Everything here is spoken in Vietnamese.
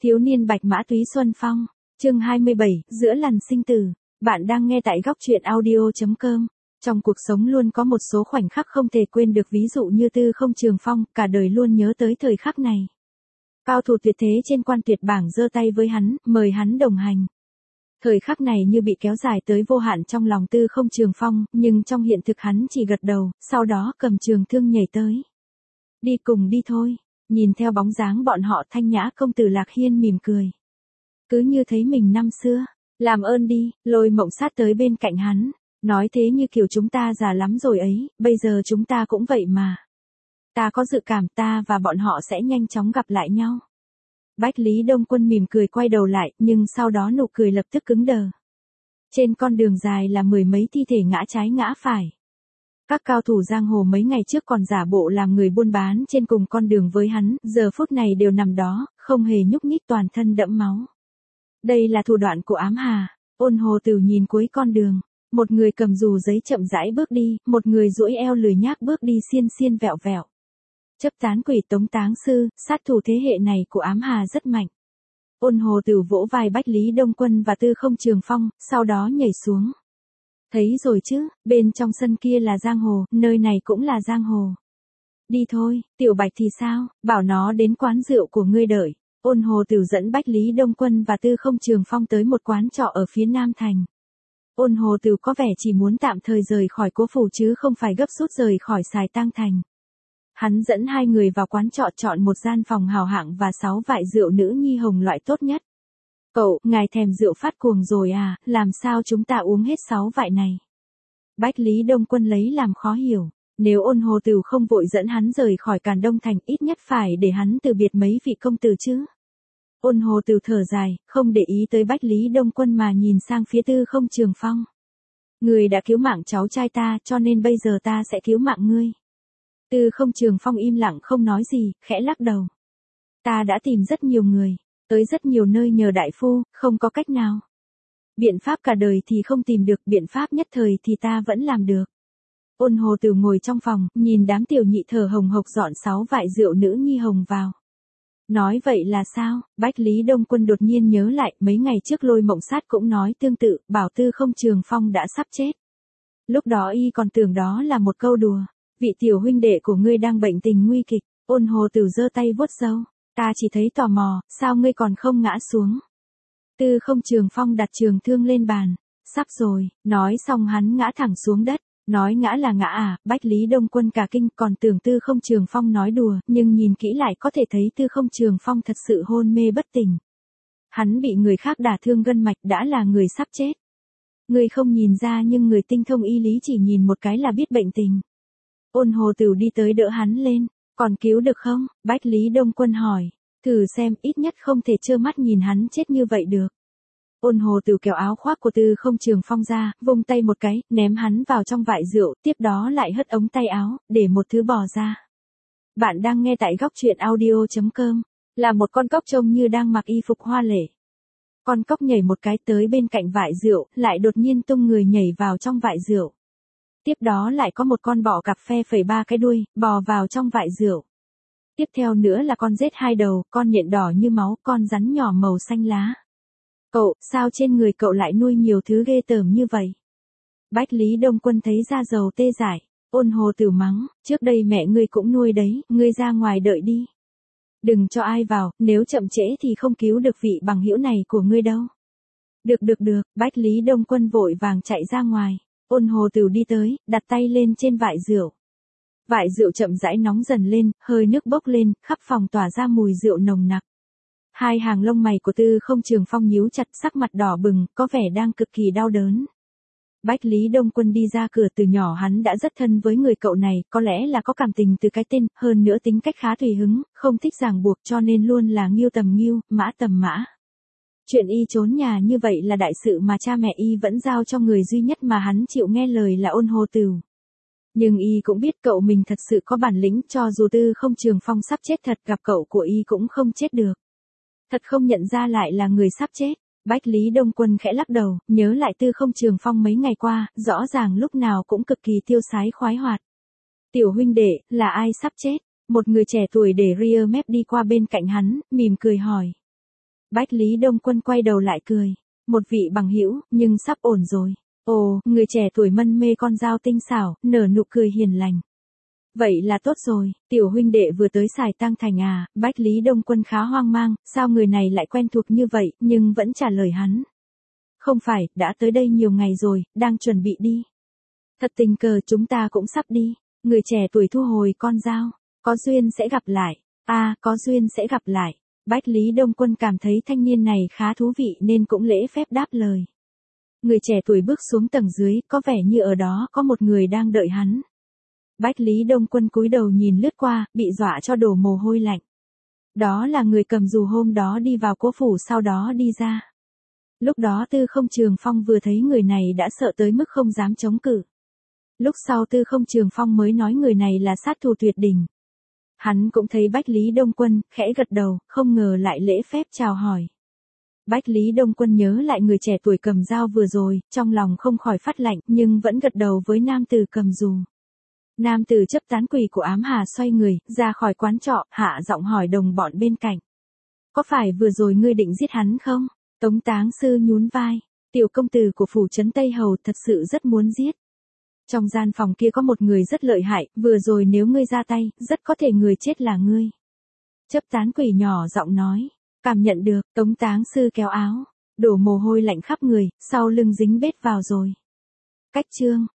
Thiếu niên bạch mã túy xuân phong, chương 27, giữa làn sinh tử. Bạn đang nghe tại góc truyện audio.com. Trong cuộc sống luôn có một số khoảnh khắc không thể quên được, ví dụ như Tư Không Trường Phong, cả đời luôn nhớ tới thời khắc này. Cao thủ tuyệt thế trên quan tuyệt bảng giơ tay với hắn, mời hắn đồng hành. Thời khắc này như bị kéo dài tới vô hạn trong lòng Tư Không Trường Phong, nhưng trong hiện thực hắn chỉ gật đầu, sau đó cầm trường thương nhảy tới. Đi cùng đi thôi. Nhìn theo bóng dáng bọn họ, Thanh Nhã công tử Lạc Hiên mỉm cười. Cứ như thấy mình năm xưa, làm ơn đi, Lôi Mộng sát tới bên cạnh hắn, nói thế như kiểu chúng ta già lắm rồi ấy, bây giờ chúng ta cũng vậy mà. Ta có dự cảm ta và bọn họ sẽ nhanh chóng gặp lại nhau. Bách Lý Đông Quân mỉm cười quay đầu lại, nhưng sau đó nụ cười lập tức cứng đờ. Trên con đường dài là mười mấy thi thể ngã trái ngã phải. Các cao thủ giang hồ mấy ngày trước còn giả bộ làm người buôn bán trên cùng con đường với hắn, giờ phút này đều nằm đó, không hề nhúc nhích, toàn thân đẫm máu. Đây là thủ đoạn của ám hà. Ôn Hồ Tử nhìn cuối con đường, một người cầm dù giấy chậm rãi bước đi, một người duỗi eo lười nhác bước đi xiên xiên vẹo vẹo. Chấp tán quỷ tống táng sư, sát thủ thế hệ này của ám hà rất mạnh. Ôn Hồ Tử vỗ vai Bách Lý Đông Quân và Tư Không Trường Phong, sau đó nhảy xuống. Thấy rồi chứ, bên trong sân kia là giang hồ, nơi này cũng là giang hồ. Đi thôi, Tiểu Bạch thì sao, bảo nó đến quán rượu của ngươi đợi. Ôn Hồ Tử dẫn Bách Lý Đông Quân và Tư Không Trường Phong tới một quán trọ ở phía Nam Thành. Ôn Hồ Tử có vẻ chỉ muốn tạm thời rời khỏi Cố Phủ chứ không phải gấp rút rời khỏi Sài Tang Thành. Hắn dẫn hai người vào quán trọ, chọn một gian phòng hào hạng và 6 vại rượu nữ nhi hồng loại tốt nhất. Cậu, ngài thèm rượu phát cuồng rồi à, làm sao chúng ta uống hết 6 vại này? Bách Lý Đông Quân lấy làm khó hiểu, nếu Ôn Hồ Tử không vội dẫn hắn rời khỏi Càn Đông Thành, ít nhất phải để hắn từ biệt mấy vị công tử chứ. Ôn Hồ Tử thở dài, không để ý tới Bách Lý Đông Quân mà nhìn sang phía Tư Không Trường Phong. Người đã cứu mạng cháu trai ta, cho nên bây giờ ta sẽ cứu mạng ngươi. Tư Không Trường Phong im lặng không nói gì, khẽ lắc đầu. Ta đã tìm rất nhiều người, tới rất nhiều nơi nhờ đại phu, không có cách nào. Biện pháp cả đời thì không tìm được, biện pháp nhất thời thì ta vẫn làm được. Ôn Hồ Tử ngồi trong phòng, nhìn đám tiểu nhị thở hồng hộc dọn 6 vại rượu nữ nhi hồng vào. Nói vậy là sao? Bách Lý Đông Quân đột nhiên nhớ lại, mấy ngày trước Lôi Mộng sát cũng nói tương tự, bảo Tư Không Trường Phong đã sắp chết. Lúc đó y còn tưởng đó là một câu đùa. Vị tiểu huynh đệ của ngươi đang bệnh tình nguy kịch. Ôn Hồ Tử giơ tay vuốt râu. Ta chỉ thấy tò mò, sao ngươi còn không ngã xuống? Tư Không Trường Phong đặt trường thương lên bàn. Sắp rồi, nói xong hắn ngã thẳng xuống đất. Nói ngã là ngã à? Bách Lý Đông Quân cả kinh, còn tưởng Tư Không Trường Phong nói đùa, nhưng nhìn kỹ lại có thể thấy Tư Không Trường Phong thật sự hôn mê bất tỉnh. Hắn bị người khác đả thương gân mạch, đã là người sắp chết. Người không nhìn ra nhưng người tinh thông y lý chỉ nhìn một cái là biết bệnh tình. Ôn Hồ Tử đi tới đỡ hắn lên. Còn cứu được không? Bách Lý Đông Quân hỏi. Thử xem, ít nhất không thể trơ mắt nhìn hắn chết như vậy được. Ôn Hồ Tử kéo áo khoác của Tư Không Trường Phong ra, vung tay một cái, ném hắn vào trong vại rượu, tiếp đó lại hất ống tay áo, để một thứ bò ra. Bạn đang nghe tại góc truyện audio.com. Là một con cóc trông như đang mặc y phục hoa lệ. Con cóc nhảy một cái tới bên cạnh vại rượu, lại đột nhiên tung người nhảy vào trong vại rượu. Tiếp đó lại có một con bọ cạp phe phẩy 3 cái đuôi, bò vào trong vại rượu. Tiếp theo nữa là con rết 2 đầu, con nhện đỏ như máu, con rắn nhỏ màu xanh lá. Cậu, sao trên người cậu lại nuôi nhiều thứ ghê tởm như vậy? Bách Lý Đông Quân thấy da dầu tê dại. Ôn Hồ Tử mắng, trước đây mẹ ngươi cũng nuôi đấy, ngươi ra ngoài đợi đi. Đừng cho ai vào, nếu chậm trễ thì không cứu được vị bằng hữu này của ngươi đâu. Được, Bách Lý Đông Quân vội vàng chạy ra ngoài. Ôn Hồ Tử đi tới, đặt tay lên trên vại rượu. Vại rượu chậm rãi nóng dần lên, hơi nước bốc lên, khắp phòng tỏa ra mùi rượu nồng nặc. Hai hàng lông mày của Tư Không Trường Phong nhíu chặt, sắc mặt đỏ bừng, có vẻ đang cực kỳ đau đớn. Bách Lý Đông Quân đi ra cửa, từ nhỏ hắn đã rất thân với người cậu này, có lẽ là có cảm tình từ cái tên, hơn nữa tính cách khá tùy hứng, không thích ràng buộc cho nên luôn là nghiêu tầm nghiêu, mã tầm mã. Chuyện y trốn nhà như vậy là đại sự mà cha mẹ y vẫn giao cho người duy nhất mà hắn chịu nghe lời là Ôn Hồ Tử. Nhưng y cũng biết cậu mình thật sự có bản lĩnh, cho dù Tư Không Trường Phong sắp chết thật, gặp cậu của y cũng không chết được. Thật không nhận ra lại là người sắp chết. Bách Lý Đông Quân khẽ lắc đầu, nhớ lại Tư Không Trường Phong mấy ngày qua, rõ ràng lúc nào cũng cực kỳ tiêu sái khoái hoạt. Tiểu huynh đệ, là ai sắp chết? Một người trẻ tuổi để ria mép đi qua bên cạnh hắn, mỉm cười hỏi. Bách Lý Đông Quân quay đầu lại cười. Một vị bằng hữu, nhưng sắp ổn rồi. Ồ, người trẻ tuổi mân mê con dao tinh xảo, nở nụ cười hiền lành. Vậy là tốt rồi, tiểu huynh đệ vừa tới Sài Tăng Thành à, Bách Lý Đông Quân khá hoang mang, sao người này lại quen thuộc như vậy, nhưng vẫn trả lời hắn. Không phải, đã tới đây nhiều ngày rồi, đang chuẩn bị đi. Thật tình cờ chúng ta cũng sắp đi. Người trẻ tuổi thu hồi con dao. Có duyên sẽ gặp lại. Có duyên sẽ gặp lại. Bách Lý Đông Quân cảm thấy thanh niên này khá thú vị nên cũng lễ phép đáp lời. Người trẻ tuổi bước xuống tầng dưới, có vẻ như ở đó có một người đang đợi hắn. Bách Lý Đông Quân cúi đầu nhìn lướt qua, bị dọa cho đổ mồ hôi lạnh. Đó là người cầm dù hôm đó đi vào cố phủ sau đó đi ra. Lúc đó Tư Không Trường Phong vừa thấy người này đã sợ tới mức không dám chống cự. Lúc sau Tư Không Trường Phong mới nói người này là sát thủ tuyệt đỉnh. Hắn cũng thấy Bách Lý Đông Quân, khẽ gật đầu, không ngờ lại lễ phép chào hỏi. Bách Lý Đông Quân nhớ lại người trẻ tuổi cầm dao vừa rồi, trong lòng không khỏi phát lạnh, nhưng vẫn gật đầu với nam tử cầm dù. Nam tử chấp tán quỷ của ám hà xoay người, ra khỏi quán trọ, hạ giọng hỏi đồng bọn bên cạnh. Có phải vừa rồi ngươi định giết hắn không? Tống Táng Sư nhún vai. Tiểu công tử của phủ trấn Tây Hầu thật sự rất muốn giết. Trong gian phòng kia có một người rất lợi hại, vừa rồi nếu ngươi ra tay, rất có thể người chết là ngươi. Chấp tán quỷ nhỏ giọng nói. Cảm nhận được, Tống Táng Sư kéo áo. Đổ mồ hôi lạnh khắp người, sau lưng dính bết vào rồi. Cách chương.